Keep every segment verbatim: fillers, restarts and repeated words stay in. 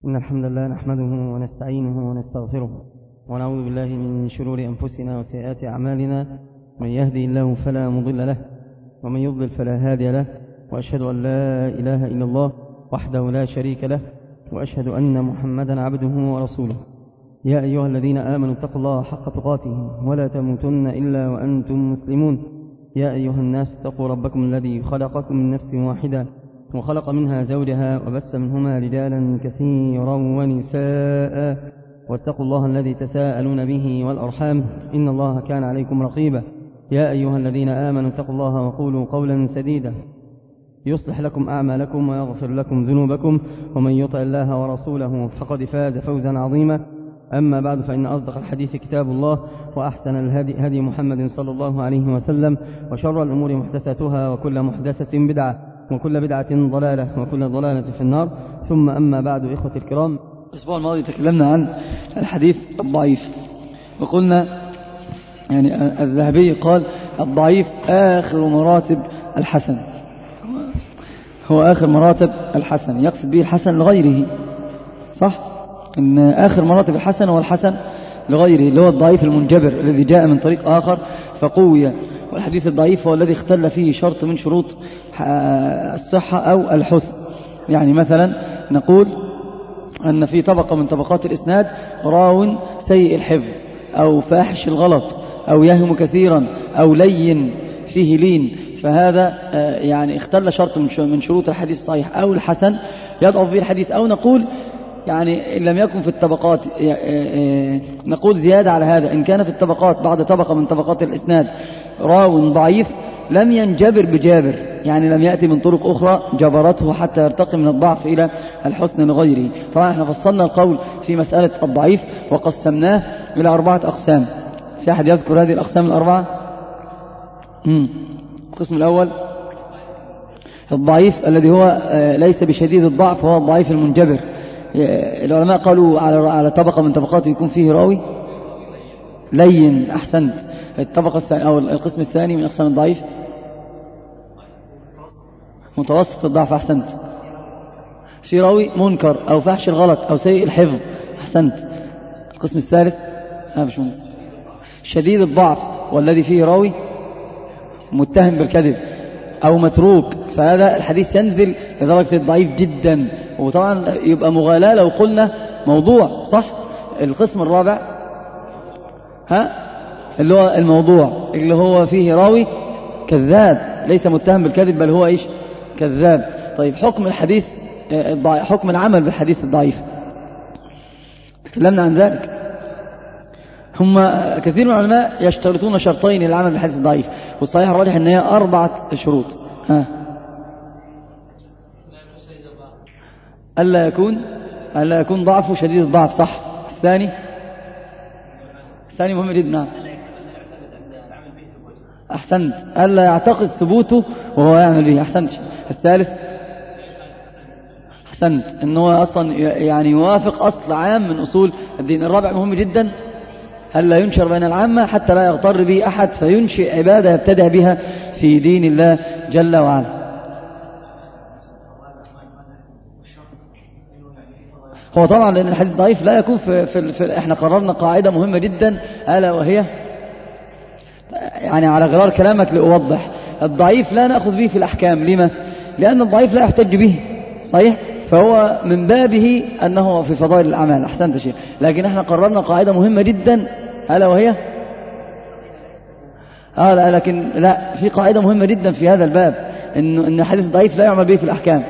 إن الحمد لله نحمده ونستعينه ونستغفره ونعوذ بالله من شرور أنفسنا وسيئات أعمالنا. من يهدي الله فلا مضل له ومن يضلل فلا هادي له، وأشهد أن لا إله إلا الله وحده لا شريك له، وأشهد أن محمدا عبده ورسوله. يا أيها الذين آمنوا اتقوا الله حق تقاته ولا تموتن إلا وأنتم مسلمون. يا أيها الناس اتقوا ربكم الذي خلقكم من نفس واحدة وخلق منها زوجها وبث منهما رجالا كثيرا ونساء، واتقوا الله الذي تساءلون به والأرحام إن الله كان عليكم رقيبا. يا أيها الذين آمنوا اتقوا الله وقولوا قولا سديدا يصلح لكم أعمالكم ويغفر لكم ذنوبكم، ومن يطع الله ورسوله فقد فاز فوزا عظيما. أما بعد، فإن أصدق الحديث كتاب الله، وأحسن الهدي هدي محمد صلى الله عليه وسلم، وشر الأمور محدثاتها، وكل محدثة بدعة، وكل بدعة ضلالة، وكل ضلالة في النار. ثم أما بعد، إخوتي الكرام، الأسبوع الماضي تكلمنا عن الحديث الضعيف، وقلنا يعني الذهبي قال الضعيف آخر مراتب الحسن، هو آخر مراتب الحسن، يقصد به الحسن لغيره، صح؟ إن آخر مراتب الحسن هو الحسن لغيره، اللي هو الضعيف المنجبر الذي جاء من طريق آخر فقوي. والحديث الضعيف هو الذي اختل فيه شرط من شروط الصحة أو الحسن. يعني مثلا نقول أن في طبقة من طبقات الإسناد راو سيء الحفظ أو فاحش الغلط أو يهم كثيرا أو لين فيه لين، فهذا يعني اختل شرط من شروط الحديث الصحيح أو الحسن يضعف به الحديث. أو نقول يعني إن لم يكن في الطبقات، نقول زيادة على هذا، إن كان في الطبقات بعد طبقة من طبقات الإسناد راو ضعيف لم ينجبر بجابر، يعني لم يأتي من طرق أخرى جبرته حتى يرتقي من الضعف إلى الحسن لغيره. طبعا احنا فصلنا القول في مسألة الضعيف وقسمناه إلى أربعة أقسام. في أحد يذكر هذه الأقسام الأربعة؟ مم. القسم الأول الضعيف الذي هو ليس بشديد الضعف، هو الضعيف المنجبر. العلماء قالوا على طبقة من طبقات يكون فيه راوي لين. أحسنت. الطبقة الثانية أو القسم الثاني من أقسام الضعيف متوسط الضعف. أحسنت. في راوي منكر أو فحش الغلط أو سيء الحفظ. أحسنت. القسم الثالث ها مش منسى. شديد الضعف والذي فيه راوي متهم بالكذب أو متروك، فهذا الحديث ينزل لدرجة الضعيف جدا، وطبعا يبقى مغالاة لو قلنا موضوع، صح؟ القسم الرابع ها اللي هو الموضوع اللي هو فيه راوي كذاب، ليس متهم بالكذب بل هو ايش؟ كذاب. طيب حكم الحديث، حكم العمل بالحديث الضعيف تكلمنا عن ذلك. هم كثير من العلماء يشترطون شرطين للعمل بالحديث الضعيف، والصحيح الراجح ان هي أربعة شروط. ها ألا يكون ألا يكون ضعفه شديد الضعف، صح؟ الثاني الثاني مهم جدا. نعم. أحسنت. ألا يعتقد ثبوته وهو يعمل به. أحسنت. الثالث أحسنت أنه أصلا يعني يوافق أصل عام من أصول الدين. الرابع مهم جدا، ألا ينشر بين العامة حتى لا يغتر به أحد فينشئ عبادة يبتدع بها في دين الله جل وعلا. هو طبعا لأن الحديث ضعيف لا يكون في, في, في احنا قررنا قاعدة مهمة جدا، ألا وهي يعني على غرار كلامك لأوضح، الضعيف لا نأخذ به في الأحكام. لما؟ لأن الضعيف لا يحتج به، صحيح؟ فهو من بابه أنه في فضائل الأعمال. أحسنت شيء. لكن احنا قررنا قاعدة مهمة جدا، ألا وهي آه لا لكن لا في قاعدة مهمة جدا في هذا الباب، إن إن الحديث الضعيف لا يعمل به في الأحكام.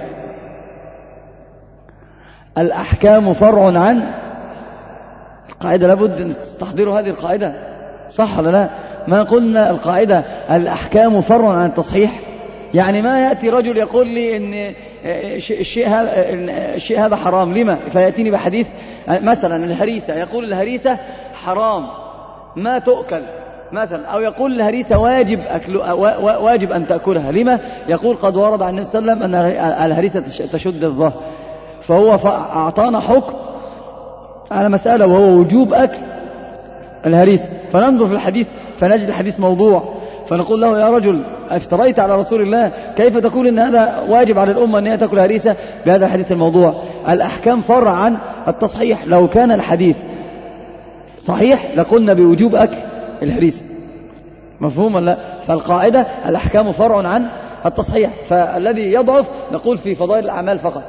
الأحكام فرع عن القاعدة، لابد أن تستحضروا هذه القاعدة، صح ولا لا؟ ما قلنا القاعدة الأحكام فرع عن التصحيح. يعني ما يأتي رجل يقول لي إن الشيء هذا الشيء هذا حرام، لما؟ فيأتيني بحديث مثلا الهريسة، يقول الهريسة حرام ما تؤكل مثلا، أو يقول الهريسة واجب أكل واجب أن تأكلها، لما؟ يقول قد ورد عن النبي صلى الله عليه وسلم أن الهريسة تشد الظهر، فهو أعطانا حكم على مسألة وهو وجوب أكل الهريسة، فننظر في الحديث فنجد الحديث موضوع، فنقول له يا رجل افتريت على رسول الله، كيف تقول ان هذا واجب على الأمة ان هي تأكل هريسة بهذا الحديث الموضوع؟ الأحكام فرع عن التصحيح. لو كان الحديث صحيح لقلنا بوجوب أكل الهريسة، مفهوم ولا لا؟ فالقاعدة الأحكام فرع عن التصحيح، فالذي يضعف نقول في فضائل الأعمال فقط.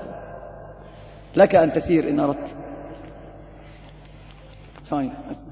لك أن تسير إن أردت. طيب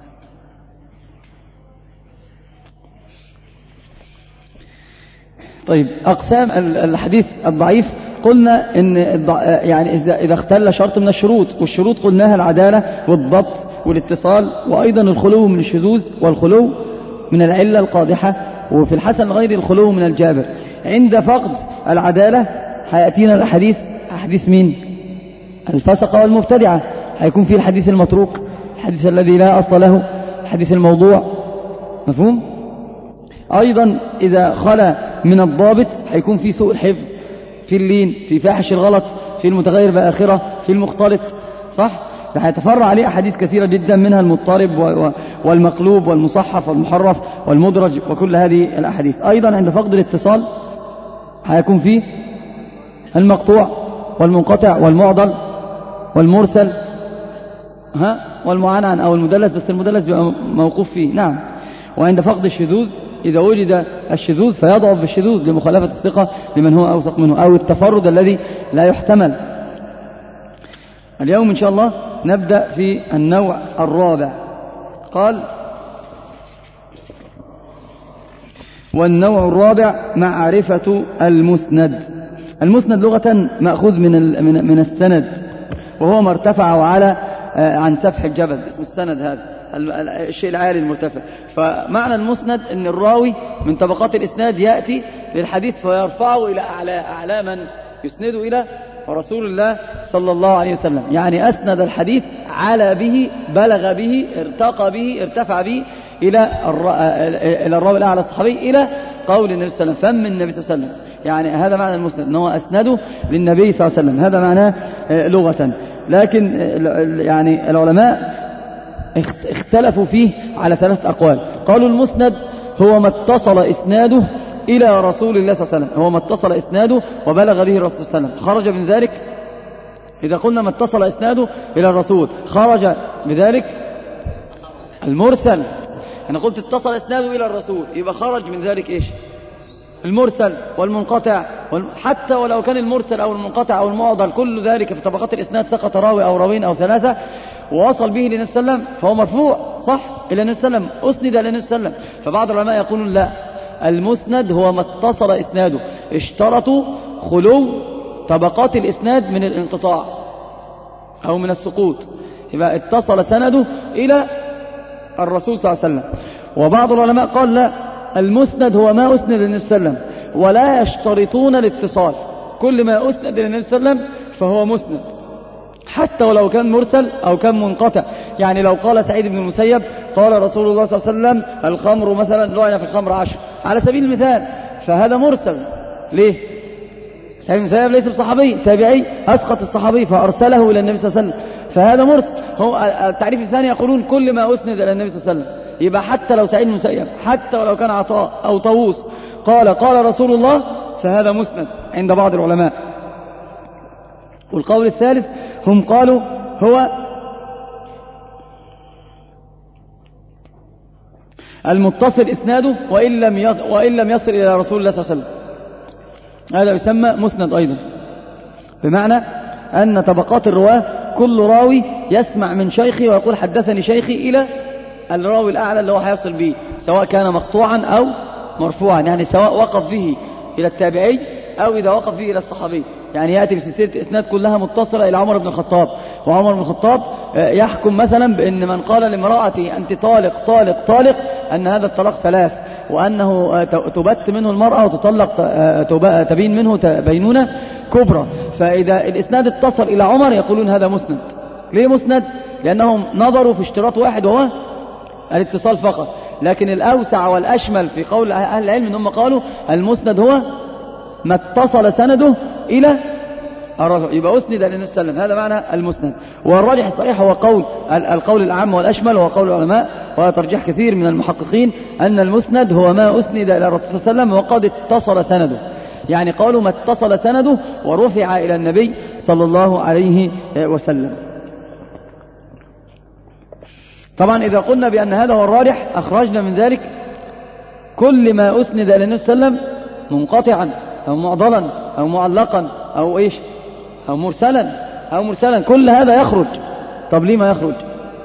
طيب أقسام الحديث الضعيف. قلنا إن يعني إذا اختل شرط من الشروط، والشروط قلناها العدالة والضبط والاتصال، وأيضا الخلو من الشذوذ والخلو من العلة القادحة، وفي الحسن غير الخلو من الجابر. عند فقد العدالة هيأتينا الحديث، حديث مين؟ الفسقة والمبتدعة، هيكون فيه الحديث المتروك، الحديث الذي لا أصل له، الحديث الموضوع، مفهوم؟ أيضا إذا خلى من الضابط هيكون فيه سوء الحفظ، في اللين، في فاحش الغلط، في المتغير بآخرة، في المختلط، صح؟ فهيتفرع عليه أحاديث كثيرة جدا، منها المضطرب والمقلوب والمصحف والمحرف والمدرج وكل هذه الأحاديث. أيضا عند فقد الاتصال هيكون فيه المقطوع والمنقطع والمعضل والمرسل، ها، والمعنعن أو المدلس، بس المدلس بيبقى موقوف فيه، نعم. وعند فقد الشذوذ إذا وجد الشذوذ فيضعف بالشذوذ لمخالفة الثقة لمن هو أوثق منه، أو التفرد الذي لا يحتمل. اليوم إن شاء الله نبدأ في النوع الرابع. قال: والنوع الرابع معرفة المسند. المسند لغة مأخوذ من من السند، وهو ما ارتفع وعلى عن سفح الجبل، اسم السند هذا الشيء العالي المرتفع. فمعنى المسند أن الراوي من طبقات الإسناد يأتي للحديث فيرفعه إلى أعلى أعلى من يسنده إلى رسول الله صلى الله عليه وسلم، يعني أسند الحديث، على به، بلغ به، ارتقى به، ارتفع به إلى إلى الراوي الأعلى الصحابي، إلى قول النبي صلى الله عليه وسلم، فم النبي صلى الله عليه وسلم. يعني هذا معنى المسند، أنه أسنده للنبي صلى الله عليه وسلم، هذا معناه لغة. لكن يعني العلماء اختلفوا فيه على ثلاث أقوال. قالوا المسند هو ما اتصل إسناده إلى رسول الله صلى الله عليه وسلم، هو ما اتصل إسناده وبلغ به الرسول صلى الله عليه وسلم، خرج من ذلك. إذا قلنا ما اتصل إسناده إلى الرسول خرج بذلك المرسل. أنا قلت اتصل إسناده إلى الرسول، يبقى خرج من ذلك إيش؟ المرسل والمنقطع، حتى ولو كان المرسل أو المنقطع أو المعضل كل ذلك في طبقات الإسناد، سقط راوي أو راوين أو ثلاثة ووصل به للنبي صلى الله عليه وسلم فهو مرفوع، صح؟ إلى النبي صلى الله عليه وسلم، أسند إلى النبي صلى الله عليه وسلم. فبعض العلماء يقولون لا، المسند هو ما اتصل إسناده، اشترطوا خلو طبقات الإسناد من الانقطاع أو من السقوط، يبقى اتصل سنده إلى الرسول صلى الله عليه وسلم. وبعض العلماء قال لا، المسند هو ما أسند للنبي صلى الله عليه وسلم، ولا يشترطون الاتصال، كل ما أسند للنبي صلى الله عليه وسلم فهو مسند، حتى ولو كان مرسل أو كان منقطع. يعني لو قال سعيد بن المسيب قال رسول الله صلى الله عليه وسلم الخمر مثلا لعن في الخمر عشر على سبيل المثال، فهذا مرسل. ليه؟ سعيد بن المسيب ليس بصحابي، تابعي أسقط الصحابي فأرسله إلى النبي صلى الله عليه وسلم، فهذا مرسل. هو التعريف الثاني يقولون كل ما أسند إلى النبي صلى الله عليه وسلم، يبقى حتى لو سعيد بن المسيب، حتى ولو كان عطاء أو طاووس قال قال رسول الله فهذا مسند عند بعض العلماء. والقول الثالث هم قالوا هو المتصل إسناده وإن لم وإن لم يصل إلى رسول الله صلى الله عليه وسلم، هذا يسمى مسند أيضا، بمعنى أن طبقات الرواة كل راوي يسمع من شيخي ويقول حدثني شيخي إلى الراوي الأعلى اللي هو هيصل به، سواء كان مقطوعا أو مرفوعا، يعني سواء وقف به إلى التابعي أو إذا وقف به إلى الصحابي. يعني يأتي بسلسلة إسناد كلها متصلة إلى عمر بن الخطاب، وعمر بن الخطاب يحكم مثلا بأن من قال لامرأته أنت طالق طالق طالق أن هذا الطلاق ثلاث، وأنه تبت منه المرأة وتطلق تبين منه بينونة كبرى. فإذا الإسناد اتصل إلى عمر يقولون هذا مسند. ليه مسند؟ لأنهم نظروا في اشتراط واحد وهو الاتصال فقط. لكن الأوسع والأشمل في قول أهل العلم أنهم قالوا المسند هو ما اتصل سنده إلى الرفع، يبقى أسند إلى النبي صلى الله عليه وسلم، هذا معنى المسند. والراجح الصحيح هو قول القول الأعم والأشمل، وهو قول العلماء وترجيح كثير من المحققين أن المسند هو ما أسند إلى الرسول صلى الله عليه وسلم وقد اتصل سنده، يعني قالوا ما اتصل سنده ورفع إلى النبي صلى الله عليه وسلم. طبعا إذا قلنا بأن هذا هو الراجح أخرجنا من ذلك كل ما أسند إلى النبي صلى الله عليه وسلم منقطعا أو معضلا أو معلقا أو إيش أو مرسلا أو مرسلا، كل هذا يخرج. طب ليه ما يخرج؟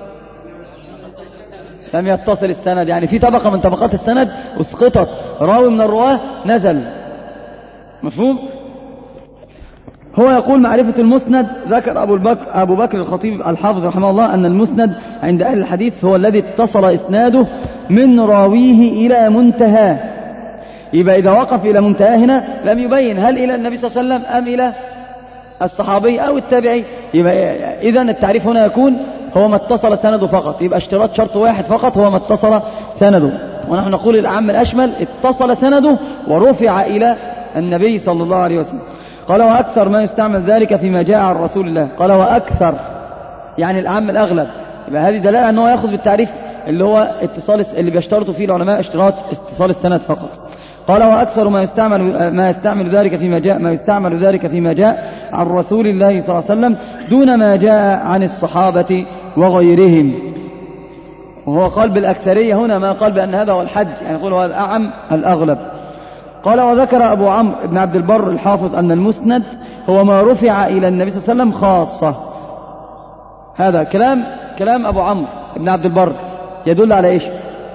لم يتصل السند، يعني في طبقة من طبقات السند اسقطت، راوي من الرواه نزل. مفهوم؟ هو يقول معرفة المسند، ذكر أبو بكر, أبو بكر الخطيب الحافظ رحمه الله أن المسند عند أهل الحديث هو الذي اتصل إسناده من راويه إلى منتهى. يبقى إذا وقف إلى منتهى هنا لم يبين هل إلى النبي صلى الله عليه وسلم أم إلى الصحابي أو التابعي. يبقى إذن التعريف هنا يكون هو ما اتصل سنده فقط، يبقى اشتراط شرط واحد فقط هو ما اتصل سنده. ونحن نقول الأعم الأشمل اتصل سنده ورفع إلى النبي صلى الله عليه وسلم. قال وأكثر ما يستعمل ذلك فيما جاء عن رسول الله. قال وأكثر يعني الأعم الأغلب، يبقى هذه دلالة أنه يأخذ بالتعريف اللي هو اتصال اللي بيشترطوا فيه العلماء اشتراط اتصال السند فقط. قال وأكثر ما يستعمل ما يستعمل ذلك فيما جاء ما يستعمل ذلك فيما جاء عن رسول الله صلى الله عليه وسلم دون ما جاء عن الصحابة وغيرهم. وهو قال بالأكثرية هنا، ما قال بأن هذا هو الحد، يعني يقول هو الأعم الأغلب. قال وذكر أبو عمرو بن عبد البر الحافظ أن المسند هو ما رفع إلى النبي صلى الله عليه وسلم خاصة. هذا كلام كلام أبو عمرو بن عبد البر يدل على إيش؟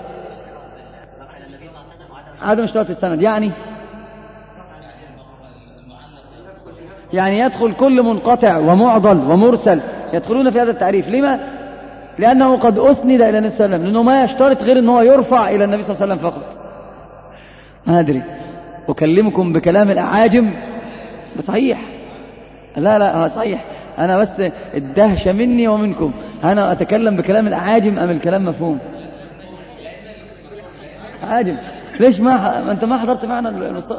عدم اشتراط السند، يعني يعني يدخل كل منقطع ومعضل ومرسل يدخلون في هذا التعريف. لما؟ لأنه قد أسند إلى النبي صلى الله عليه وسلم، لأنه ما يشترط غير أنه يرفع إلى النبي صلى الله عليه وسلم فقط. ما أدري أكلمكم بكلام الأعاجم بصحيح؟ لا لا صحيح، أنا بس الدهشة مني ومنكم، أنا أتكلم بكلام الأعاجم أم الكلام مفهوم؟ عاجم. ليش ما, ما أنت ما حضرت معنا المست...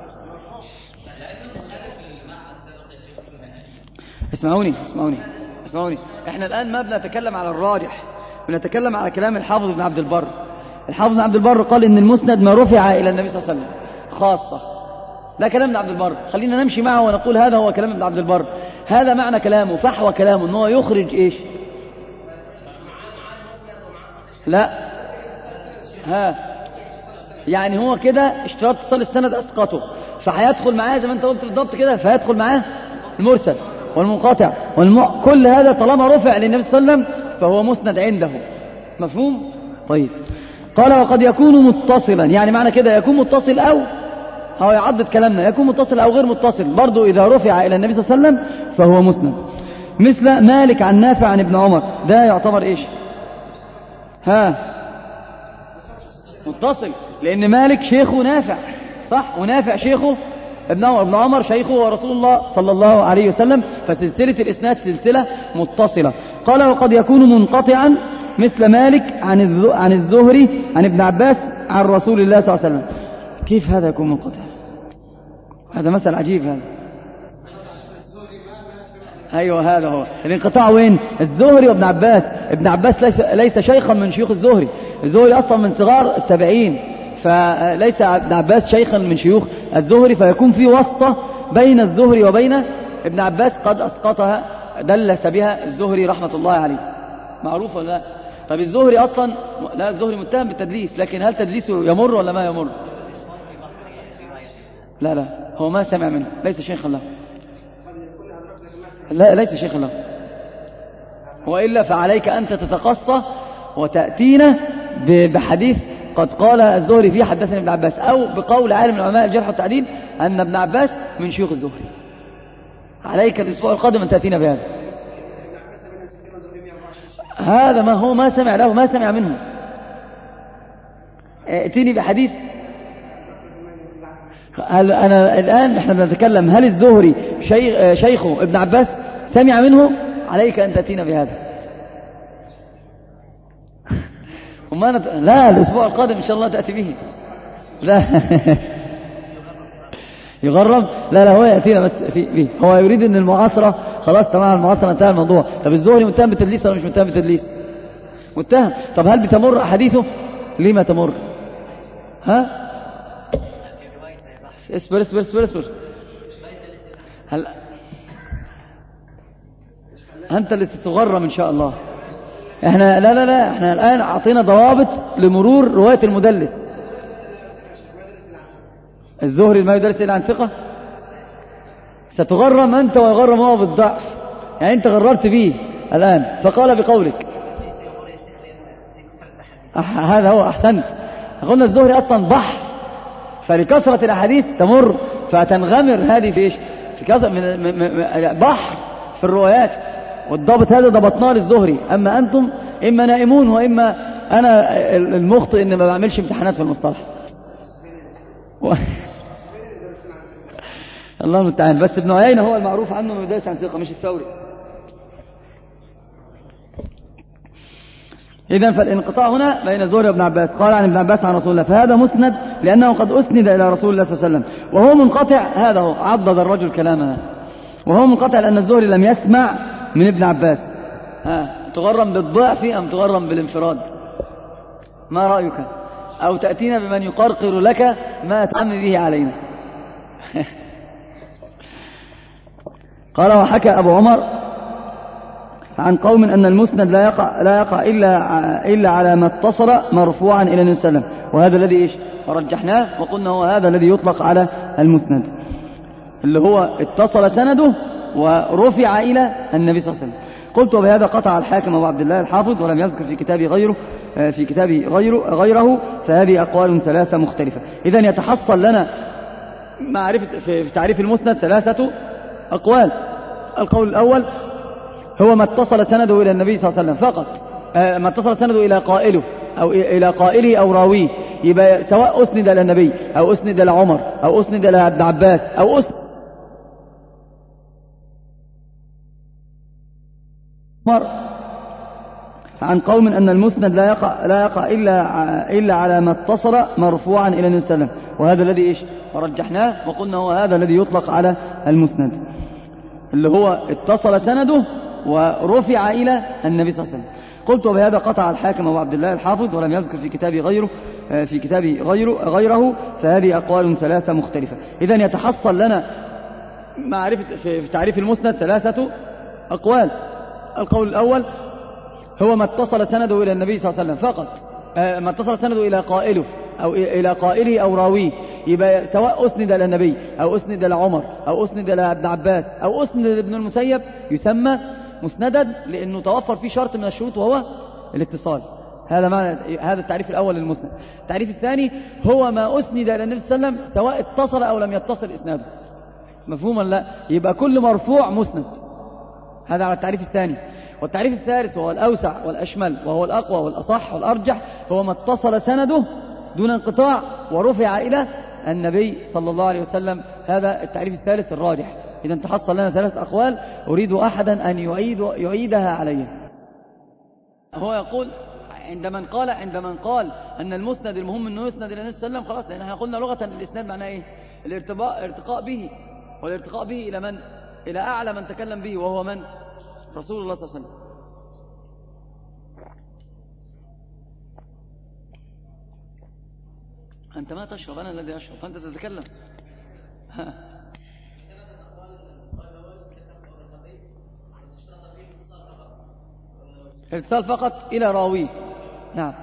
اسمعوني اسمعوني اسمعوني احنا الآن ما بنتكلم على الراجح، بنتكلم على كلام الحافظ بن عبد البر. الحافظ بن عبد البر قال إن المسند ما رفع إلى النبي صلى الله عليه وسلم خاصة. لا كلام ابن عبد البر، خلينا نمشي معه ونقول هذا هو كلام ابن عبد البر، هذا معنى كلامه، فحوى كلامه أنه يخرج إيش؟ لا ها يعني هو كده اشتراط اتصال السند أسقطه، فهيدخل معاه زي ما أنت قلت بالضبط كده، فيدخل معاه المرسل والمنقطع والم... كل هذا طالما رفع للنبي صلى الله عليه وسلم فهو مسند عنده. مفهوم؟ طيب. قال وقد يكون متصلا، يعني معنى كده يكون متصل أو هو يعضد كلامنا، يكون متصل أو غير متصل برضو إذا رفع إلى النبي صلى الله عليه وسلم فهو مسند. مثل مالك عن نافع عن ابن عمر، ده يعتبر إيش؟ ها متصل، لأن مالك شيخه نافع صح، ونافع شيخه ابن عمر، ابن عمر شيخه ورسول الله صلى الله عليه وسلم، فسلسلة الإسناد سلسلة متصلة. قال وقد يكون منقطعا مثل مالك عن عن الزهري عن ابن عباس عن رسول الله صلى الله عليه وسلم. كيف هذا يكون منقطع؟ هذا مثل عجيب هذا. أيوة هذا هو الانقطاع. وين؟ الزهري وابن عباس. ابن عباس ليس, ليس شيخا من شيوخ الزهري، الزهري أصلا من صغار التابعين، فليس ابن عباس شيخا من شيوخ الزهري، فيكون في واسطة بين الزهري وبين ابن عباس قد أسقطها دلس بها الزهري رحمة الله عليه. معروف ولا لا؟ طب الزهري أصلا لا، الزهري متهم بالتدليس، لكن هل تدليسه يمر ولا ما يمر؟ لا لا هو ما سمع منه، ليس شيخا له، لا ليس شيخا له، وإلا فعليك أنت تتقصى وتأتينا بحديث قد قال الزهري فيه حدثني ابن عباس، أو بقول عالم العلماء الجرح والتعديل أن ابن عباس من شيوخ الزهري. عليك الأسبوع القادم أن تأتينا بهذا. هذا ما هو ما سمع له، ما سمع منه. ائتني بحديث. هل أنا الآن إحنا بنتكلم هل الزهري شيخ شيخه ابن عباس سمع منه؟ عليك أن تأتينا بهذا. وما نت... لا الأسبوع القادم إن شاء الله تأتي به. لا يغرب؟ لا لا، هو يأتينا بس في فيه. هو يريد أن المعاصرة خلاص تمام، المعاصرة انتهى الموضوع. طب الزهري متهم بالتدليس ولا مش متهم بالتدليس؟ متهم. طب هل بتمر أحاديثه؟ ليه ما تمر؟ ها؟ اصبر اصبر اصبر اصبر. هل أنت اللي ستغرم إن شاء الله. احنا لا لا لا، احنا الآن أعطينا ضوابط لمرور رواية المدلس. الزهري ما يدرس إلا عن ثقة؟ ستغرم أنت ويغرم هو بالضعف. يعني أنت غررت فيه الآن فقال بقولك أح هذا هو. أحسنت. قلنا الزهري أصلا بحر، فلكثرة الأحاديث تمر فتنغمر هذه في إيش؟ في كثرة من بحر في الروايات. والضابط هذا ضبطناه للزهري. أما أنتم إما نائمون وإما أنا المخطئ إن ما بعملش امتحانات في المصطلح. و... الله المستعان. بس ابن عيينة هو المعروف عنه من يدرس عن ثقة، مش الثوري. إذن فالانقطاع هنا بين الزهري وابن عباس. قال عن ابن عباس عن رسول الله، فهذا مسند لأنه قد أسند إلى رسول الله صلى الله عليه وسلم. وهو منقطع، هذا هو عضد الرجل كلامنا، وهو منقطع لأن الزهري لم يسمع من ابن عباس. ها تغرم بالضعف أم تغرم بالانفراد؟ ما رأيك؟ أو تأتينا بمن يقرقر لك ما تعمل به علينا. قال وحكى أبو عمر عن قوم أن المسند لا يقع, لا يقع إلا, إلا على ما اتصل مرفوعا إلى النبي صلى الله عليه وسلم. وهذا الذي إيش رجحناه وقلنا هو هذا الذي يطلق على المسند، اللي هو اتصل سنده ورفع إلى النبي صلى الله عليه وسلم. قلت وبهذا قطع الحاكم أبو عبد الله الحافظ ولم يذكر في كتابه غيره في كتابه غيره, غيره فهذه أقوال ثلاثة مختلفة. إذن يتحصل لنا معرفة في تعريف المسند ثلاثة أقوال. القول الأول هو ما اتصل سنده إلى النبي صلى الله عليه وسلم فقط، ما اتصل سنده إلى قائله أو إلى قائله أو راويه، يبقى سواء أسند إلى النبي أو أسند إلى عمر أو أسند إلى ابن عباس أو أسند عمر عن قوم أن المسند لا يقع, لا يقع إلا, إلا على ما اتصل مرفوعا إلى النبي صلى الله عليه وسلم. وهذا الذي إيش رجحناه وقلنا هو هذا الذي يطلق على المسند، اللي هو اتصل سنده ورفع إلى النبي صلى الله عليه وسلم. قلت وبهذا قطع الحاكم أبو عبد الله الحافظ ولم يذكر في كتابه غيره في كتابه غيره, غيره فهذه أقوال ثلاثة مختلفة. إذن يتحصل لنا معرفة في تعريف المسند ثلاثة أقوال. القول الأول هو ما اتصل سنده إلى النبي صلى الله عليه وسلم فقط، ما اتصل سنده إلى قائله أو إلى قائله أو راويه، يبقى سواء أسند إلى النبي أو أسند إلى عمر أو أسند إلى ابن عباس أو أسند إلى ابن المسيب يسمى مسندا، لأنه توفر فيه شرط من الشروط وهو الاتصال. هذا معنى هذا التعريف الأول للمسند. التعريف الثاني هو ما أسند إلى النبي صلى الله عليه وسلم سواء اتصل أو لم يتصل إسناده. مفهوما لا؟ يبقى كل مرفوع مسند. هذا على التعريف الثاني. والتعريف الثالث وهو الأوسع والأشمل وهو الأقوى والأصح والأرجح هو ما اتصل سنده دون انقطاع ورفع إلى النبي صلى الله عليه وسلم. هذا التعريف الثالث الراجح. إذا تحصل لنا ثلاث أقوال أريد أحدا أن يعيد يعيدها علي. هو يقول عندما قال عندما قال أن المسند المهم أنه يسند إلى النبي صلى الله عليه وسلم، خلاص، لأن احنا قلنا لغة الإسناد معناه إيه؟ الارتباء ارتقاء به، والارتقاء به إلى من؟ إلى أعلى من تكلم به وهو من؟ رسول الله صلى الله عليه وسلم. أنت ما تشرب، أنا الذي أشرب، فأنت تتكلم. الاتصال فقط إلى راويه. نعم.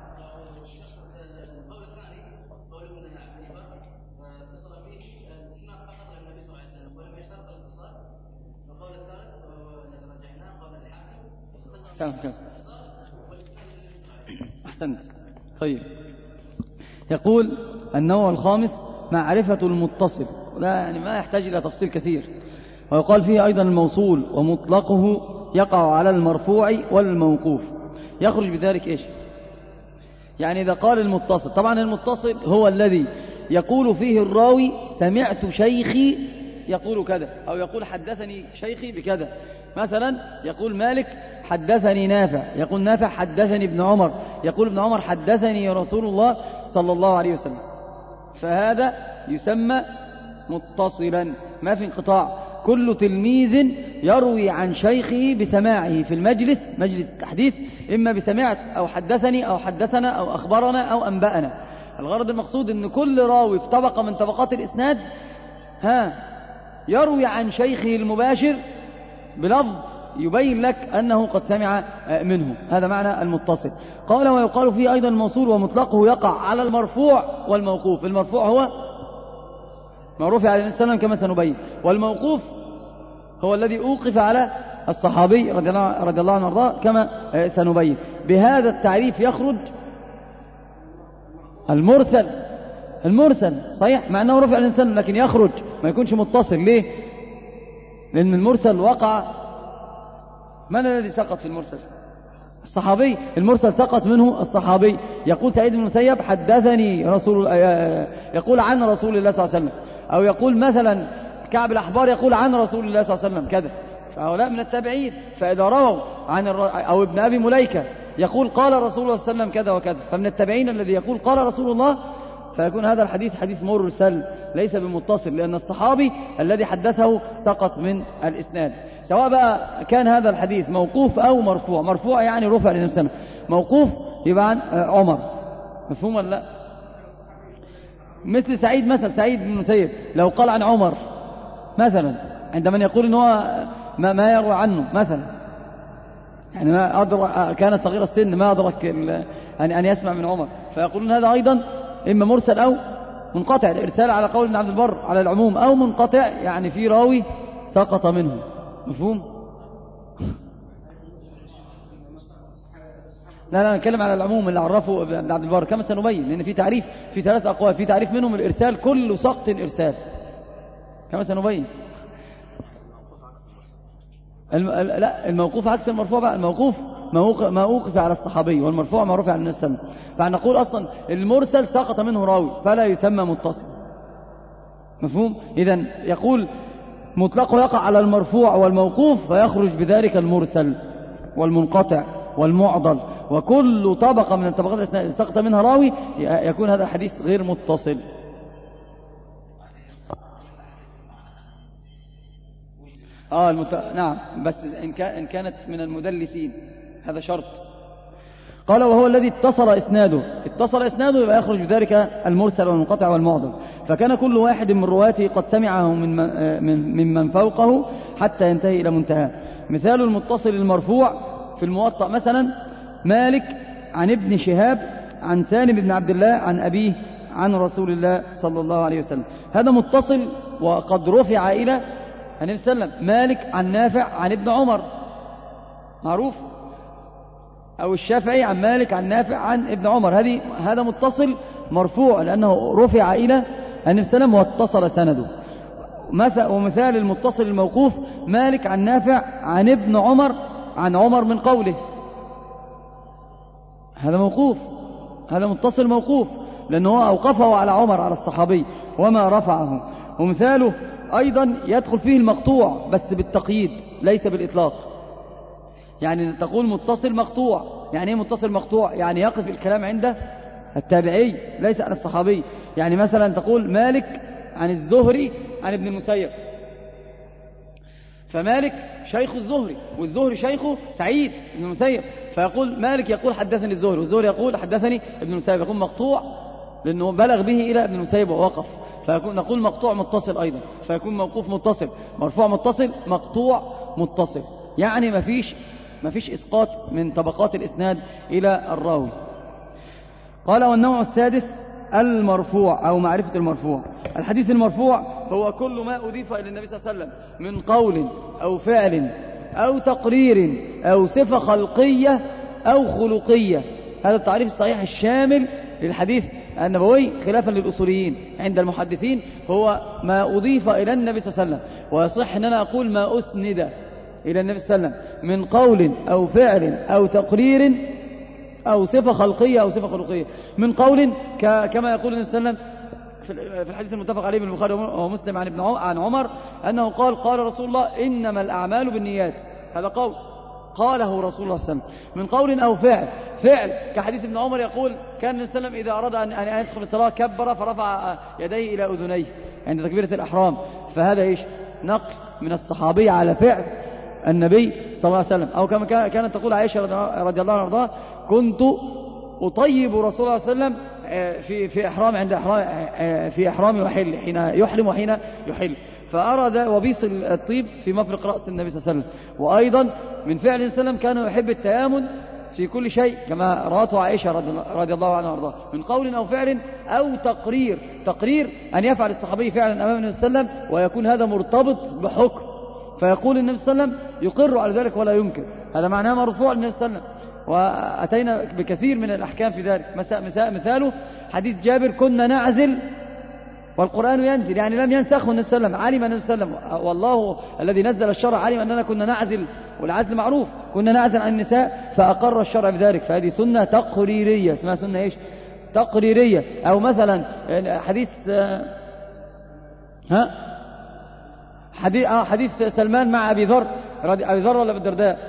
أحسنت. طيب، يقول النوع الخامس معرفة المتصل، لا يعني ما يحتاج إلى تفصيل كثير. ويقال فيه أيضا الموصول ومطلقه يقع على المرفوع والموقوف. يخرج بذلك إيش؟ يعني إذا قال المتصل، طبعا المتصل هو الذي يقول فيه الراوي سمعت شيخي يقول كذا، أو يقول حدثني شيخي بكذا. مثلا يقول مالك حدثني نافع، يقول نافع حدثني ابن عمر، يقول ابن عمر حدثني رسول الله صلى الله عليه وسلم. فهذا يسمى متصلا، ما في انقطاع. كل تلميذ يروي عن شيخه بسماعه في المجلس، مجلس التحديث، إما بسمعت أو حدثني أو حدثنا أو أخبرنا أو أنبأنا. الغرض المقصود أن كل راوي في طبقة من طبقات الإسناد ها يروي عن شيخه المباشر بلفظ يبين لك أنه قد سمع منه. هذا معنى المتصل. قال ويقال فيه أيضا الموصول ومطلقه يقع على المرفوع والموقوف. المرفوع هو ما رفع على النبي صلى الله عليه وسلم كما سنبين، والموقوف هو الذي أوقف على الصحابي رضي الله, رضي الله عنه وارضاه كما سنبين. بهذا التعريف يخرج المرسل. المرسل صحيح مع أنه رفع الإنسان لكن يخرج ما يكونش متصل. ليه؟ لأن المرسل وقع، من الذي سقط في المرسل؟ الصحابي. المرسل سقط منه الصحابي. يقول سعيد بن المسيب حدثني رسول، يقول عن رسول الله صلى الله عليه وسلم، أو يقول مثلا كعب الأحبار يقول عن رسول الله صلى الله عليه وسلم كذا، فهؤلاء من التابعين. فإذا رووا عن الر... أو ابن أبي مليكة يقول قال رسول الله صلى الله عليه وسلم كذا وكذا، فمن التابعين الذي يقول قال رسول الله، فيكون هذا الحديث حديث مرسل ليس بمتصل، لأن الصحابي الذي حدثه سقط من الإسناد. سواء بقى كان هذا الحديث موقوف أو مرفوع. مرفوع يعني رفع للنبي صلى الله عليه وسلم، موقوف يبقى عن عمر. مفهوم ولا لا؟ مثل سعيد مثلا، سعيد بن المسيب لو قال عن عمر مثلا، عند من يقول إنه ما, ما يروى عنه مثلا، يعني ما أدرك، كان صغير السن ما أدرك أن يسمع من عمر، فيقولون هذا أيضا إما مرسل أو منقطع. الإرسال على قول ابن عبد البر على العموم، أو منقطع يعني في راوي سقط منه. مفهوم؟ لا لا نتكلم على العموم اللي عرفه ابن عبد البر كما سنبين، لأن في تعريف، في ثلاث أقوال، في تعريف منهم الإرسال كل سقط إرسال كما سنبين. الم... لا الموقوف عكس المرفوع بقى. الموقوف ما أوقف على الصحابي، والمرفوع ما رفع عن النبي صلى الله عليه وسلم. فنقول أصلا المرسل سقط منه راوي فلا يسمى متصل. مفهوم؟ إذن يقول مطلقه يقع على المرفوع والموقوف، فيخرج بذلك المرسل والمنقطع والمعضل، وكل طبقة من الطبقات التي سقط منها راوي يكون هذا الحديث غير متصل. آه المت... نعم، بس إن, كان... إن كانت من المدلسين هذا شرط. قال وهو الذي اتصل إسناده. اتصل إسناده يبقى يخرج بذلك المرسل والمنقطع والمعضل. فكان كل واحد من رواته قد سمعه من من ممن فوقه حتى ينتهي إلى منتهى. مثال المتصل المرفوع في الموطأ مثلا مالك عن ابن شهاب عن سالم بن عبد الله عن أبيه عن رسول الله صلى الله عليه وسلم. هذا متصل وقد رفع إلى النبي صلى الله عليه وسلم. مالك عن نافع عن ابن عمر معروف، أو الشافعي عن مالك عن نافع عن ابن عمر، هذه هذا متصل مرفوع لأنه رفع إلى النبي صلى الله عليه وسلم واتصل سنده. ومثال المتصل الموقوف مالك عن نافع عن ابن عمر عن عمر من قوله، هذا موقوف، هذا متصل موقوف لأنه أوقفه على عمر على الصحابي وما رفعه. ومثاله أيضا يدخل فيه المقطوع بس بالتقييد ليس بالإطلاق. يعني تقول متصل مقطوع، يعني ايه متصل مقطوع؟ يعني يقف الكلام عند التابعي ليس عن الصحابي. يعني مثلا تقول مالك عن الزهري عن ابن المسيب، فمالك شيخ الزهري والزهري شيخه سعيد بن المسيب، فيقول مالك يقول حدثني الزهري والزهري يقول حدثني ابن المسيب، يقول مقطوع لأنه بلغ به إلى ابن المسيب ووقف، فيكون نقول مقطوع متصل أيضا، فيكون موقوف متصل، مرفوع متصل، مقطوع متصل. يعني ما فيش ما فيش إسقاط من طبقات الإسناد إلى الراوي. قال والنوع السادس المرفوع أو معرفة المرفوع. الحديث المرفوع هو كل ما أضيف إلى النبي صلى الله عليه وسلم من قول أو فعل أو تقرير أو صفة خلقية أو خلقية. هذا التعريف الصحيح الشامل للحديث النبوي خلافا للأصوليين. عند المحدثين هو ما أضيف إلى النبي صلى الله عليه وسلم، ويصح أن أنا أقول ما أسند إلى النبي صلى الله عليه وسلم من قول أو فعل أو تقرير أو صفة خلقية أو صفة خلقية. من قول كما يقول النبي صلى الله عليه وسلم في الحديث المتفق عليه من البخاري ومسلم عن ابن عن عمر أنه قال قال رسول الله إنما الأعمال بالنيات. هذا قول قاله رسول الله صلى الله عليه وسلم. من قول أو فعل، فعل كحديث ابن عمر يقول كان النبي صلى الله عليه وسلم إذا أراد أن يدخل الصلاة كبر فرفع يديه إلى أذنيه، عند تكبيرة الإحرام، فهذا إيش؟ نقل من الصحابي على فعل النبي صلى الله عليه وسلم. أو كما كانت تقول عائشة رضي الله عنها وارضاها: كنت أطيب رسول الله صلى الله عليه وسلم في في إحرام عند إحرام في إحرام وحل، حين يحرم وحين يحل، فأراد وبيص الطيب في مفرق رأس النبي صلى الله عليه وسلم. وأيضا من فعل النبي صلى الله عليه وسلم كان يحب التيامن في كل شيء، كما رأته عائشة رضي الله عنها وارضاها، من قول أو فعل أو تقرير. تقرير أن يفعل الصحابي فعلا أمام النبي صلى الله عليه وسلم ويكون هذا مرتبط بحكم، فيقول النبي صلى الله عليه وسلم يقر على ذلك ولا ينكر، هذا معناه مرفوع للنبي صلى الله عليه وسلم. وأتينا بكثير من الأحكام في ذلك. مثاله حديث جابر: كنا نعزل والقرآن ينزل، يعني لم ينسخه النبي صلى الله عليه وسلم، علم النبي صلى الله عليه وسلم والله الذي نزل الشرع علم أننا كنا نعزل، والعزل معروف، كنا نعزل عن النساء فأقر الشرع بذلك، فهذه سنة تقريرية، اسمها سنة إيش؟ تقريرية. أو مثلا حديث ها حديث, حديث سلمان مع أبي ذر، أبي ذر ولا أبي الدرداء؟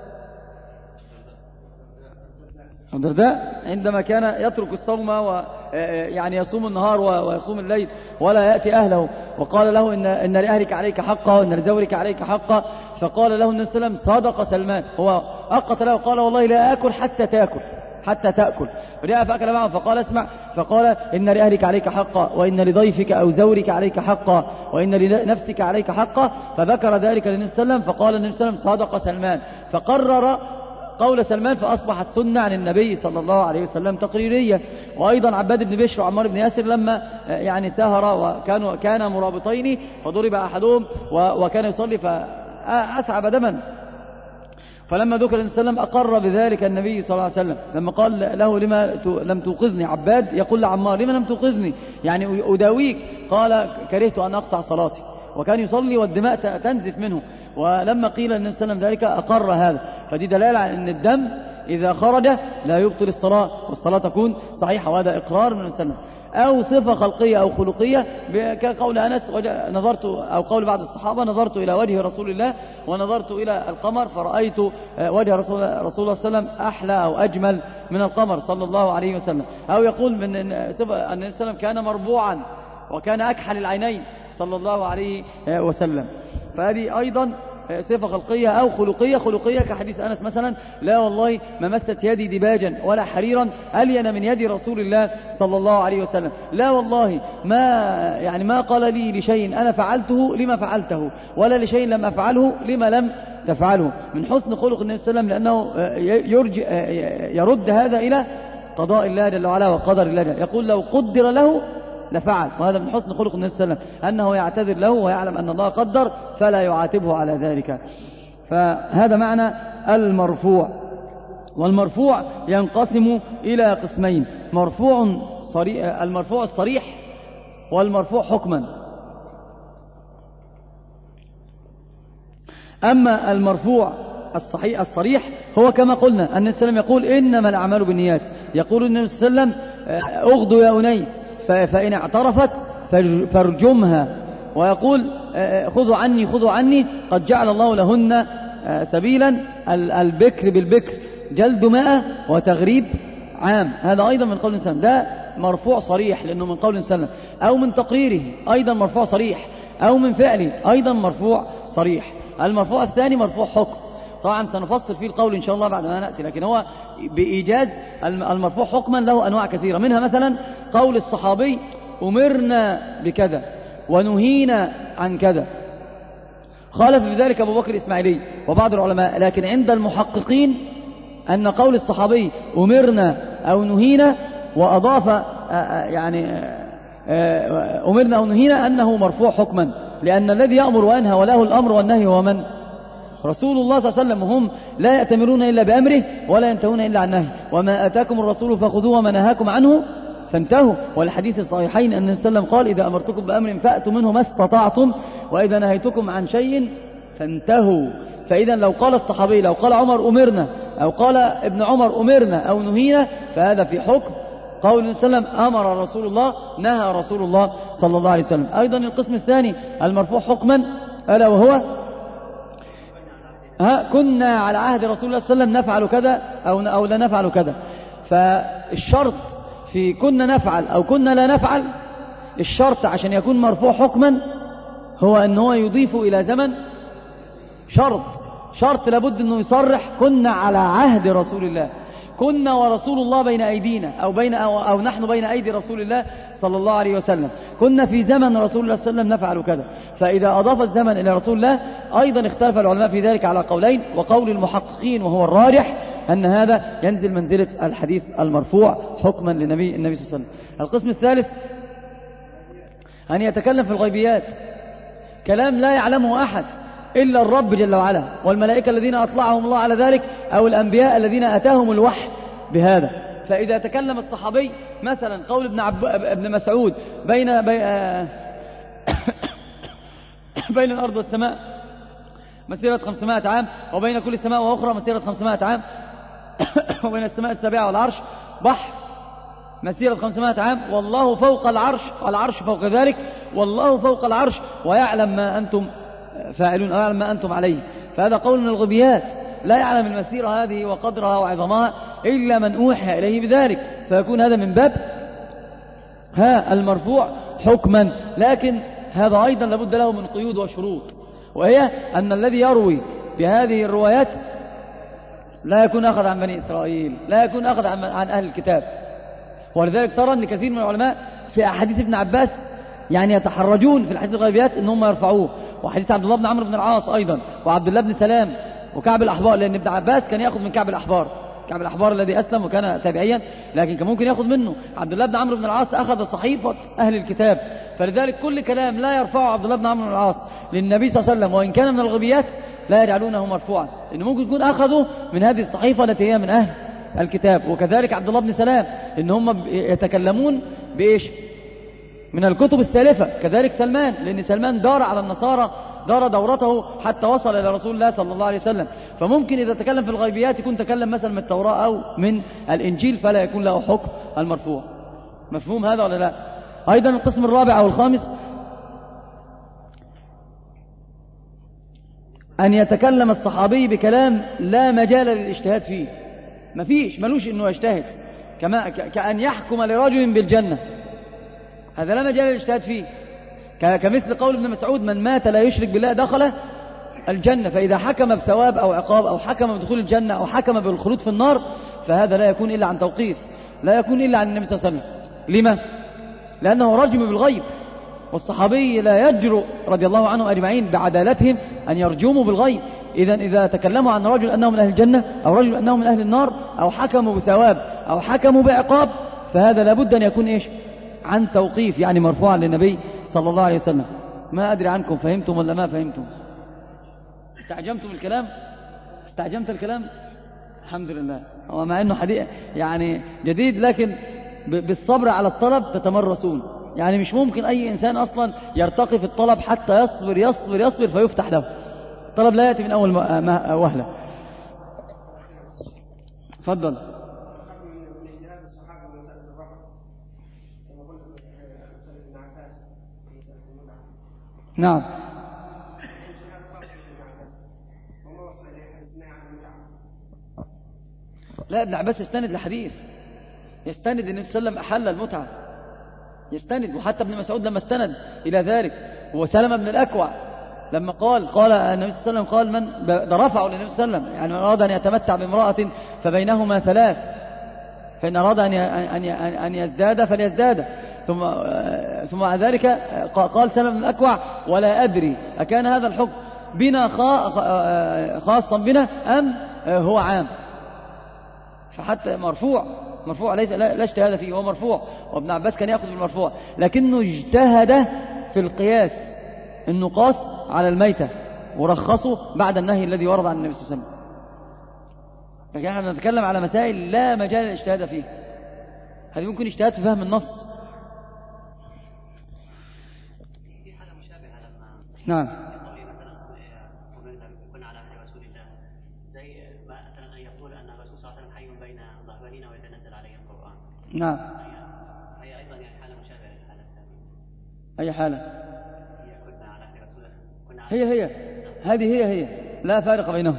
الدرداء عندما كان يترك الصوم ويعني يصوم النهار ويقوم الليل ولا يأتي أهله، وقال له إن, إن لأهلك عليك حقا وإن لزورك عليك حقا، فقال له النبي صلى الله عليه وسلم: صدق سلمان. هو أقت له وقال: والله لا أكل حتى تأكل حتى تأكل. فجاء فأكل معه فقال: اسمع، فقال: إن لأهلك عليك حقا وإن لضيفك أو زورك عليك حقا وإن لنفسك عليك حقا، فذكر ذلك للنبي صلى الله عليه وسلم، فقال النبي صلى الله عليه وسلم: صدق سلمان. فقرر قول سلمان، فأصبحت سنة عن النبي صلى الله عليه وسلم تقريرية. وأيضا عباد بن بشر وعمار بن ياسر لما يعني سهر وكانوا كان مرابطين فضرب أحدهم وكان يصلي فأسعب دما، فلما ذكر النبي صلى الله عليه وسلم أقر بذلك النبي صلى الله عليه وسلم، لما قال له: لما لم توقظني؟ عباد يقول لعمار: لما لم توقظني؟ يعني أداويك. قال: كرهت أن أقطع صلاتي، وكان يصلي والدماء تنزف منه. ولما قيل النبي صلى الله عليه وسلم ذلك أقر هذا، فدي دلالة على أن الدم إذا خرج لا يبطل الصلاة والصلاة تكون صحيحة، وهذا إقرار من النبي صلى الله عليه وسلم. أو صفة خلقية أو خلقية، كقول أنس: نظرت، أو قول بعض الصحابة: نظرت إلى وجه رسول الله ونظرت إلى القمر فرأيت وجه رسول الله صلى الله عليه وسلم أحلى أو أجمل من القمر صلى الله عليه وسلم. أو يقول من صفة أن النبي صلى الله عليه وسلم كان مربوعا وكان أكحل العينين صلى الله عليه وسلم، فهذه أيضا صفة خلقية أو خلقية. خلقية كحديث أنس مثلا: لا والله ما مست يدي دباجا ولا حريرا ألين من يد رسول الله صلى الله عليه وسلم. لا والله ما يعني ما قال لي لشيء أنا فعلته لما فعلته، ولا لشيء لم أفعله لما لم تفعله. من حسن خلق النبي صلى الله عليه وسلم لأنه يرجع يرد هذا إلى قضاء الله جل وعلا وقدر الله جل. يقول: لو قدر له لفعل. وهذا من حسن خلق النبي صلى الله عليه وسلم أنه يعتذر له ويعلم أن الله قدر فلا يعاتبه على ذلك. فهذا معنى المرفوع. والمرفوع ينقسم إلى قسمين: مرفوع صريح، المرفوع الصريح، والمرفوع حكما. أما المرفوع الصحيح الصريح هو كما قلنا، النبي صلى الله عليه وسلم يقول: إنما الأعمال بالنيات. يقول النبي صلى الله عليه وسلم: أغدوا يا أنيس فإن اعترفت فارجمها. ويقول: خذوا عني خذوا عني قد جعل الله لهن سبيلا، البكر بالبكر جلد مائة وتغريب عام. هذا أيضا من قول الإنسان، ده مرفوع صريح لأنه من قول الإنسان، أو من تقريره أيضا مرفوع صريح، أو من فعله أيضا مرفوع صريح. المرفوع الثاني مرفوع حكم، طبعا سنفصل فيه القول إن شاء الله بعد ما نأتي، لكن هو بإيجاز المرفوع حكما له أنواع كثيرة، منها مثلا قول الصحابي: أمرنا بكذا ونهينا عن كذا. خالف في ذلك أبو بكر الإسماعيلي وبعض العلماء، لكن عند المحققين أن قول الصحابي أمرنا أو نهينا وأضاف يعني أمرنا أو نهينا أنه مرفوع حكما، لأن الذي يأمر وينهى وله الأمر والنهي هو من؟ رسول الله صلى الله عليه وسلم. وهم لا يأتمرون إلا بأمره ولا ينتهون إلا عن نهيه، وما آتاكم الرسول فخذوه وما نهاكم عنه فانتهوا. والحديث الصحيحين أن النبي صلى الله عليه وسلم قال: إذا أمرتكم بأمر فأتوا منه ما استطعتم وإذا نهيتكم عن شيء فانتهوا. فإذا لو قال الصحابي، لو قال عمر أمرنا، أو قال ابن عمر أمرنا أو نهينا، فهذا في حكم قول النبي صلى الله عليه وسلم: أمر رسول الله، نهى رسول الله صلى الله عليه وسلم. أيضا القسم الثاني المرفوع حكما، ألا وهو: ها كنا على عهد رسول الله صلى الله عليه وسلم نفعل كذا أو أو لا نفعل كذا. فالشرط في كنا نفعل أو كنا لا نفعل الشرط عشان يكون مرفوع حكما هو أن هو يضيف إلى زمن شرط شرط لابد أنه يصرح كنا على عهد رسول الله، كنا ورسول الله بين أيدينا أو, بين أو, أو نحن بين أيدي رسول الله صلى الله عليه وسلم، كنا في زمن رسول الله صلى الله عليه وسلم نفعل كذا. فإذا أضاف الزمن إلى رسول الله أيضا اختلف العلماء في ذلك على قولين، وقول المحققين وهو الراجح أن هذا ينزل منزلة الحديث المرفوع حكما للنبي النبي صلى الله عليه وسلم. القسم الثالث أن يتكلم في الغيبيات كلام لا يعلمه أحد إلا الرب جل وعلا والملائكة الذين أطلعهم الله على ذلك أو الأنبياء الذين أتاهم الوحي بهذا. فإذا تكلم الصحابي مثلا قول ابن, عب... ابن مسعود بين بي... بين الأرض والسماء مسيرة خمسمائة عام، وبين كل سماء وأخرى مسيرة خمسمائة عام، وبين السماء السابعة والعرش بحر مسيرة خمسمائة عام، والله فوق العرش والعرش فوق ذلك، والله فوق العرش ويعلم ما أنتم فاعلون أو يعلم ما أنتم عليه. فهذا قول من الغبيات، لا يعلم المسيرة هذه وقدرها وعظمها إلا من أوحى إليه بذلك، فيكون هذا من باب ها المرفوع حكما. لكن هذا أيضا لابد له من قيود وشروط، وهي أن الذي يروي بهذه الروايات لا يكون أخذ عن بني إسرائيل، لا يكون أخذ عن أهل الكتاب. ولذلك ترى أن كثير من العلماء في أحاديث ابن عباس يعني يتحرجون في الحديث الغيبيات أنهم يرفعوه، وحديث عبد الله بن عمرو بن العاص أيضا، وعبد الله بن سلام، وكعب الأحبار، لأن ابن عباس كان يأخذ من كعب الأحبار، كعب الأحبار الذي أسلم وكان تابعيا لكن كان ممكن يأخذ منه. عبد الله بن عمرو بن العاص أخذ صحيفة أهل الكتاب، فلذلك كل كلام لا يرفعه عبد الله بن عمرو بن العاص للنبي صلى الله عليه وسلم وإن كان من الغيبيات لا يجعلونه مرفوعا، لأنه ممكن يكون أخذوا من هذه الصحيفة التي هي من أهل الكتاب. وكذلك عبد الله بن سلام إن هم يتكلمون بإيش؟ من الكتب السالفة. كذلك سلمان، لأن سلمان دار على النصارى، دار دورته حتى وصل إلى رسول الله صلى الله عليه وسلم، فممكن إذا تكلم في الغيبيات يكون تكلم مثلا من التوراة أو من الإنجيل، فلا يكون له حكم المرفوع. مفهوم هذا ولا لا؟ أيضا القسم الرابع أو الخامس أن يتكلم الصحابي بكلام لا مجال للاجتهاد فيه، مفيش ملوش إنه يجتهد، كما كأن يحكم لرجل بالجنة، هذا لا مجال للاجتهاد فيه، كمثل قول ابن مسعود من مات لا يشرك بالله دخل الجنة. فإذا حكم بثواب أو عقاب أو حكم بدخول الجنة أو حكم بالخلود في النار فهذا لا يكون إلا عن توقيف، لا يكون إلا عن النبي صلى الله عليه وسلم. لما؟ لأنه رجم بالغيب، والصحابي لا يجرؤ رضي الله عنهم أجمعين بعدالتهم أن يرجموا بالغيب. إذا إذا تكلموا عن رجل أنه من أهل الجنة أو رجل أنه من أهل النار أو حكموا بثواب أو حكموا بعقاب فهذا لابد أن يكون إيش؟ عن توقيف، يعني مرفوعا للنبي صلى الله عليه وسلم. ما أدري عنكم فهمتم ولا ما فهمتم؟ استعجمتم الكلام؟ استعجمت الكلام؟ الحمد لله. هو مع أنه حديث يعني جديد لكن بالصبر على الطلب تتمرسون، يعني مش ممكن أي إنسان أصلا يرتقي في الطلب حتى يصبر يصبر يصبر فيفتح له. الطلب لا يأتي من أول وهلة. تفضل. نعم. لا، ابن عباس يستند لحديث، يستند النبي صلى الله عليه وسلم أحل المتعة، يستند. وحتى ابن مسعود لما استند إلى ذلك، هو سلمة بن الأكوع لما قال قال النبي صلى الله عليه وسلم قال من ده رفعه للنبي صلى الله عليه وسلم، يعني من أراد أن يتمتع بامرأة فبينهما ثلاث، فإن أراد أن يزداد فليزداد. ثم ثم بعد ذلك قال سلمة بن الأكوع ولا أدري أكان هذا الحكم بنا خاصا بنا أم هو عام. فحتى مرفوع مرفوع ليس لا اجتهاد فيه، هو مرفوع. وابن عباس كان يأخذ بالمرفوع لكنه اجتهد في القياس، انه قاس على الميتة ورخصه بعد النهي الذي ورد عن النبي صلى الله عليه وسلم. لكن احنا نتكلم على مسائل لا مجال للاجتهاد فيه، هذه ممكن اجتهاد في فهم النص. في حالة مشابهة لما نعم يقول مثلا كنا على عهد رسول الله، زي مثلا أن يقول أن الرسول صلى الله عليه وسلم حي بين ظهرانينا ويتنزل عليه القرآن. نعم. هي أيضا يعني حالة مشابهة للحالة الثانية. أي حالة؟ هي كنا على عهد رسول الله. كنا على هي هي هذه هي هي لا فارق بينهم.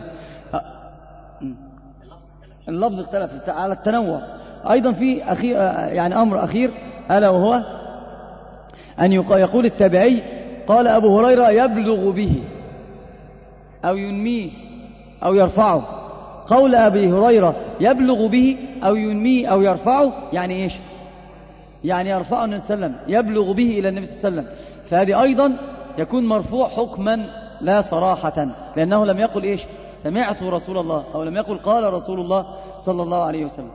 اللفظ اختلف على التنوع. أيضا في أخير يعني أمر أخير ألا وهو أن يقول التابعي قال أبو هريرة يبلغ به أو ينميه أو يرفعه. قول أبي هريرة يبلغ به أو ينميه أو يرفعه يعني إيش؟ يعني يرفعه النبي صلى الله عليه وسلم، يبلغ به إلى النبي صلى الله عليه وسلم، فهذه أيضا يكون مرفوع حكما لا صراحة، لأنه لم يقل إيش؟ سمعت رسول الله، أو لم يقل قال رسول الله صلى الله عليه وسلم.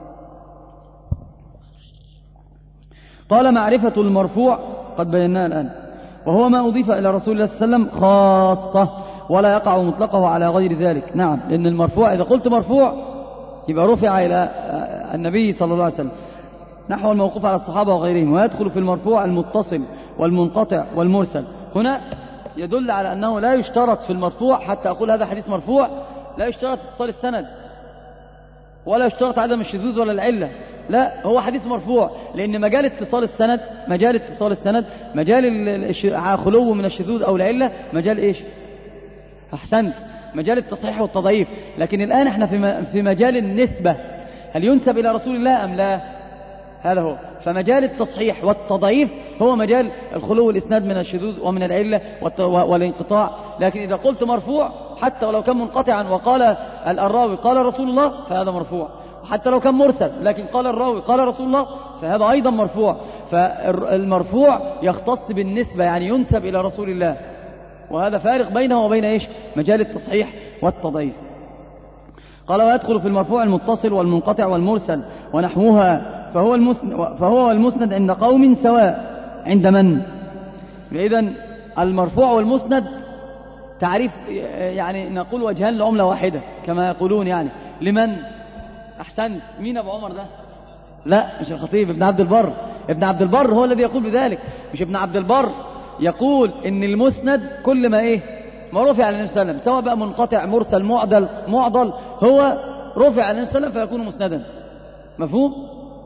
قال معرفة المرفوع قد بيناه الآن، وهو ما أضيف إلى رسول الله صلى الله عليه وسلم خاصة ولا يقع مطلقه على غير ذلك. نعم، لأن المرفوع إذا قلت مرفوع يبقى رفع إلى النبي صلى الله عليه وسلم نحو الموقوف على الصحابة وغيرهم، ويدخل في المرفوع المتصل والمنقطع والمرسل. هنا يدل على أنه لا يشترط في المرفوع، حتى أقول هذا حديث مرفوع، لا يشترط اتصال السند ولا يشترط عدم الشذوذ ولا العلة، لا، هو حديث مرفوع، لأن مجال اتصال السند مجال اتصال السند مجال خلو من الشذوذ أو العلة مجال إيش؟ أحسنت، مجال التصحيح والتضعيف. لكن الآن احنا في مجال النسبة، هل ينسب إلى رسول الله أم لا؟ هذا هو. فمجال التصحيح والتضعيف هو مجال الخلو والإسناد من الشذوذ ومن العلة والانقطاع. لكن إذا قلت مرفوع حتى ولو كان منقطعا وقال الراوي قال رسول الله فهذا مرفوع، وحتى لو كان مرسل لكن قال الراوي قال رسول الله فهذا أيضا مرفوع. فالمرفوع يختص بالنسبة، يعني ينسب إلى رسول الله، وهذا فارق بينه وبين إيش؟ مجال التصحيح والتضعيف. قال ويدخل في المرفوع المتصل والمنقطع والمرسل ونحوها، فهو المسند, فهو المسند عند قوم سواء. عند من؟ إذن المرفوع والمسند تعريف، يعني نقول وجهان لعملة واحدة كما يقولون. يعني لمن؟ أحسنت، مين أبو عمر ده؟ لا، مش الخطيب، ابن عبد البر. ابن عبد البر هو الذي يقول بذلك، مش ابن عبد البر. يقول إن المسند كل ما إيه؟ ما رفع على النبي صلى الله عليه وسلم، سواء بقى منقطع مرسل معضل معضل، هو رفع على النبي صلى الله عليه وسلم فيكون مسندا. مفهوم؟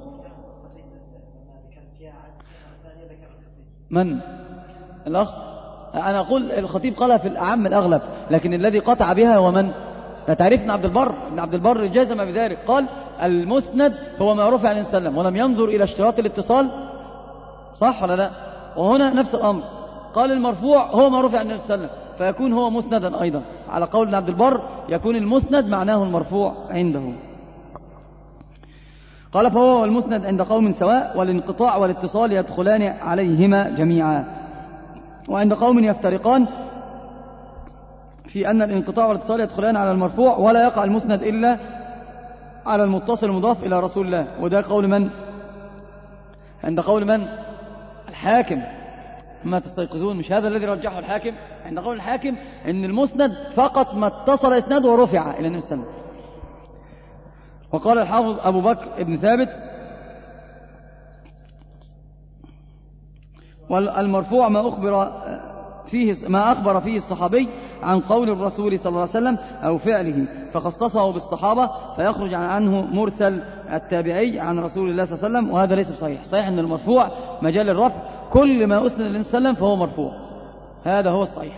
من؟ الأخ؟ أنا أقول الخطيب قالها في الأعم الأغلب، لكن الذي قطع بها هو من؟ لا، تعرفنا عبد البر. ابن عبد البر جزم بذلك، قال المسند هو ما رفع على النبي صلى الله عليه وسلم ولم ينظر إلى اشتراط الاتصال، صح ولا لا؟ وهنا نفس الأمر، قال المرفوع هو ما رفع على النبي صلى الله عليه وسلم فيكون هو مسندا أيضا. على قول ابن عبد البر يكون المسند معناه المرفوع عنده. قال فهو المسند عند قوم سواء، والانقطاع والاتصال يدخلان عليهما جميعا. وعند قوم يفترقان في أن الانقطاع والاتصال يدخلان على المرفوع، ولا يقع المسند إلا على المتصل المضاف إلى رسول الله. وده قول من؟ عند قول من؟ الحاكم. ما تستيقظون، مش هذا الذي رجحه الحاكم؟ عند قول الحاكم ان المسند فقط ما اتصل اسناده ورفع الى النبي صلى الله عليه وسلم. وقال الحافظ ابو بكر ابن ثابت والمرفوع ما اخبر فيه ما اخبر فيه الصحابي عن قول الرسول صلى الله عليه وسلم او فعله فخصصه بالصحابه، فيخرج عنه مرسل التابعي عن رسول الله صلى الله عليه وسلم، وهذا ليس بصحيح. صحيح ان المرفوع مجال الرفع كل ما أسند للنبي صلى الله عليه وسلم فهو مرفوع، هذا هو الصحيح.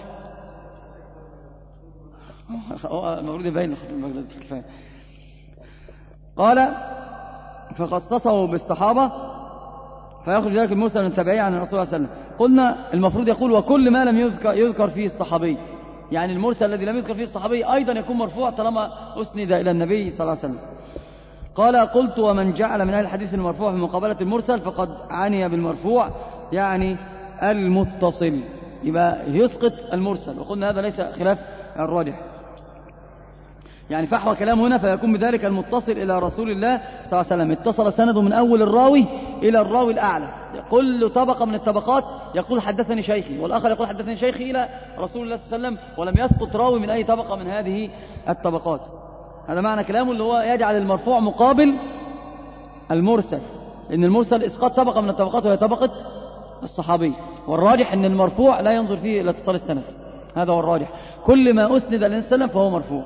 المفروض يبين الكفاية. قال فخصصه بالصحابة فيخرج ذلك المرسل من التابعي عن الرسول صلى الله عليه وسلم. قلنا المفروض يقول وكل ما لم يذكر, يذكر فيه الصحابي، يعني المرسل الذي لم يذكر فيه الصحابي أيضا يكون مرفوع طالما أسند إلى النبي صلى الله عليه وسلم. قال قلت ومن جعل من أهل الحديث المرفوع في مقابلة المرسل فقد عني بالمرفوع يعني المتصل، يبقى يسقط المرسل، وقلنا هذا ليس خلاف الراجح. يعني فحوى كلام هنا فيكون بذلك المتصل إلى رسول الله صلى الله عليه وسلم، اتصل سنده من أول الراوي إلى الراوي الأعلى، كل طبقة من الطبقات يقول حدثني شيخي، والآخر يقول حدثني شيخي إلى رسول الله صلى الله عليه وسلم، ولم يسقط راوي من أي طبقة من هذه الطبقات. هذا معنى كلامه اللي هو يجعل المرفوع مقابل المرسل، إن المرسل إسقاط طبقة من الطبقات وهي طبقة الصحابي، والراجح أن المرفوع لا ينظر فيه إلى اتصال السند، هذا هو الراجح. كل ما أسند إلى النبي صلى الله عليه وسلم فهو مرفوع.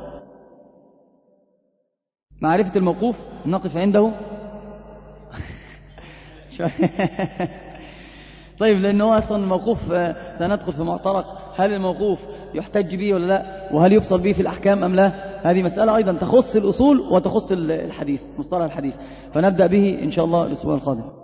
معرفة الموقوف نقف عنده طيب، لأنه أصلا الموقوف سندخل في معترك هل الموقوف يحتج به ولا لا، وهل يفصل به في الأحكام أم لا. هذه مسألة أيضا تخص الأصول وتخص الحديث، مصطلح الحديث، فنبدأ به إن شاء الله الأسبوع القادم.